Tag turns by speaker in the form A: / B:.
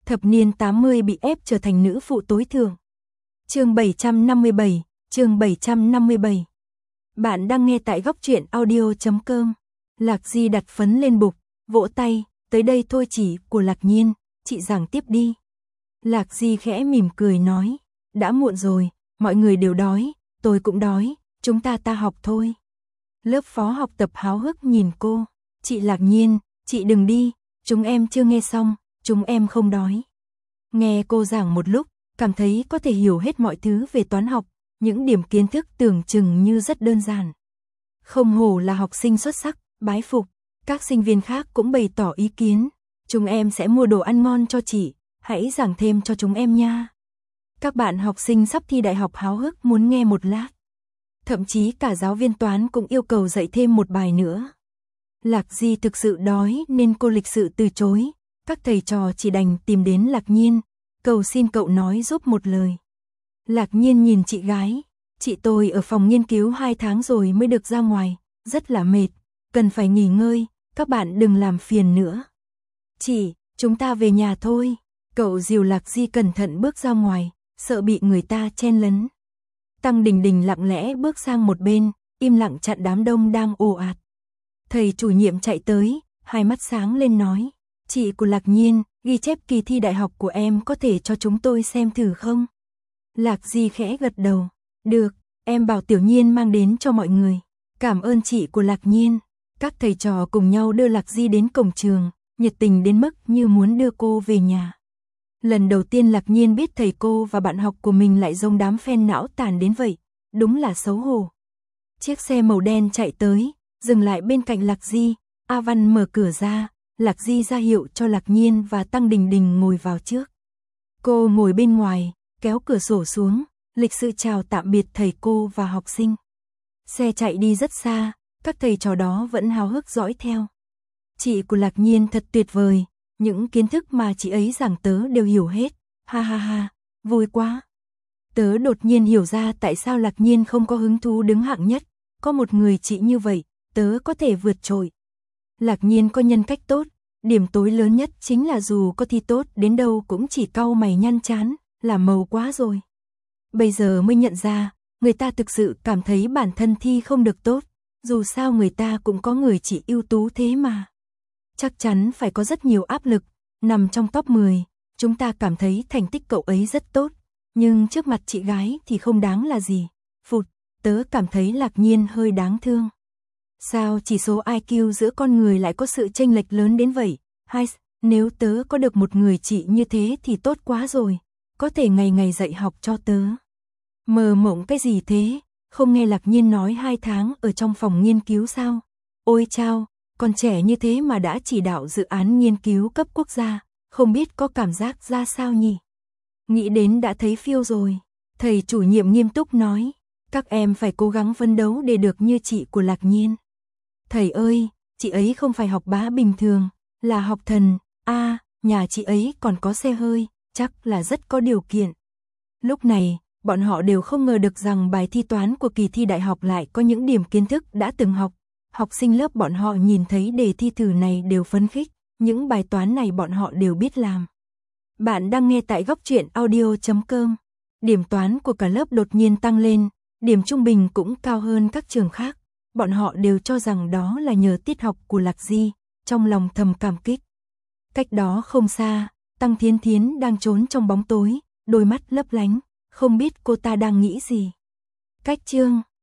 A: thập niên 80 bị ép trở thành nữ phụ tối thượng. Chương 757. Bạn đang nghe tại góc truyện audio.com. Lạc Di đặt phấn lên bục, vỗ tay, tới đây thôi chỉ của Lạc Nhiên, chị giảng tiếp đi. Lạc Di khẽ mỉm cười nói, đã muộn rồi, mọi người đều đói, tôi cũng đói, chúng ta học thôi. Lớp phó học tập háo hức nhìn cô, chị Lạc Nhiên, chị đừng đi, chúng em chưa nghe xong, chúng em không đói. Nghe cô giảng một lúc, cảm thấy có thể hiểu hết mọi thứ về toán học, những điểm kiến thức tưởng chừng như rất đơn giản. Không hổ là học sinh xuất sắc, bái phục, các sinh viên khác cũng bày tỏ ý kiến, chúng em sẽ mua đồ ăn ngon cho chị, hãy giảng thêm cho chúng em nha. Các bạn học sinh sắp thi đại học háo hức muốn nghe một lát. Thậm chí cả giáo viên toán cũng yêu cầu dạy thêm một bài nữa. Lạc Di thực sự đói nên cô lịch sự từ chối, các thầy trò chỉ đành tìm đến Lạc Nhiên, cầu xin cậu nói giúp một lời. Lạc Nhiên nhìn chị gái, chị tôi ở phòng nghiên cứu 2 tháng rồi mới được ra ngoài, rất là mệt, cần phải nghỉ ngơi, các bạn đừng làm phiền nữa. Chị, chúng ta về nhà thôi, cậu dìu Lạc Di cẩn thận bước ra ngoài, sợ bị người ta chen lấn. Tăng Đình Đình lặng lẽ bước sang một bên, im lặng chặn đám đông đang ồ ạt. Thầy chủ nhiệm chạy tới, hai mắt sáng lên nói, chị của Lạc Nhiên, ghi chép kỳ thi đại học của em có thể cho chúng tôi xem thử không? Lạc Di khẽ gật đầu, được, em bảo Tiểu Nhiên mang đến cho mọi người. Cảm ơn chị của Lạc Nhiên. Các thầy trò cùng nhau đưa Lạc Di đến cổng trường, nhiệt tình đến mức như muốn đưa cô về nhà. Lần đầu tiên Lạc Nhiên biết thầy cô và bạn học của mình lại giống đám fan não tàn đến vậy, đúng là xấu hổ. Chiếc xe màu đen chạy tới, dừng lại bên cạnh Lạc Di, A Văn mở cửa ra, Lạc Di ra hiệu cho Lạc Nhiên và Tăng Đình Đình ngồi vào trước. Cô ngồi bên ngoài, kéo cửa sổ xuống, lịch sự chào tạm biệt thầy cô và học sinh. Xe chạy đi rất xa, các thầy trò đó vẫn háo hức dõi theo. Chị của Lạc Nhiên thật tuyệt vời, những kiến thức mà chị ấy giảng tớ đều hiểu hết, ha ha ha, vui quá. Tớ đột nhiên hiểu ra tại sao Lạc Nhiên không có hứng thú đứng hạng nhất, có một người chị như vậy, tớ có thể vượt trội. Lạc Nhiên có nhân cách tốt, điểm tối lớn nhất chính là dù có thi tốt đến đâu cũng chỉ cau mày nhăn chán, là màu quá rồi. Bây giờ mới nhận ra, người ta thực sự cảm thấy bản thân thi không được tốt, dù sao người ta cũng có người chị ưu tú thế mà. Chắc chắn phải có rất nhiều áp lực, nằm trong top 10, chúng ta cảm thấy thành tích cậu ấy rất tốt, nhưng trước mặt chị gái thì không đáng là gì. Phụt, tớ cảm thấy Lạc Nhiên hơi đáng thương. Sao chỉ số IQ giữa con người lại có sự chênh lệch lớn đến vậy? Hay, nếu tớ có được một người chị như thế thì tốt quá rồi, có thể ngày ngày dạy học cho tớ. Mơ mộng cái gì thế, không nghe Lạc Nhiên nói 2 tháng ở trong phòng nghiên cứu sao? Ôi chao, còn trẻ như thế mà đã chỉ đạo dự án nghiên cứu cấp quốc gia, không biết có cảm giác ra sao nhỉ? Nghĩ đến đã thấy phiêu rồi. Thầy chủ nhiệm nghiêm túc nói, các em phải cố gắng phấn đấu để được như chị của Lạc Nhiên. Thầy ơi, chị ấy không phải học bá bình thường, là học thần, nhà chị ấy còn có xe hơi, chắc là rất có điều kiện. Lúc này, bọn họ đều không ngờ được rằng bài thi toán của kỳ thi đại học lại có những điểm kiến thức đã từng học. Học sinh lớp bọn họ nhìn thấy đề thi thử này đều phấn khích, những bài toán này bọn họ đều biết làm. Bạn đang nghe tại góc truyện audio.com. Điểm toán của cả lớp đột nhiên tăng lên, điểm trung bình cũng cao hơn các trường khác. Bọn họ đều cho rằng đó là nhờ tiết học của Lạc Di, trong lòng thầm cảm kích. Cách đó không xa, Tăng Thiến Thiến đang trốn trong bóng tối, đôi mắt lấp lánh, không biết cô ta đang nghĩ gì. Cách chương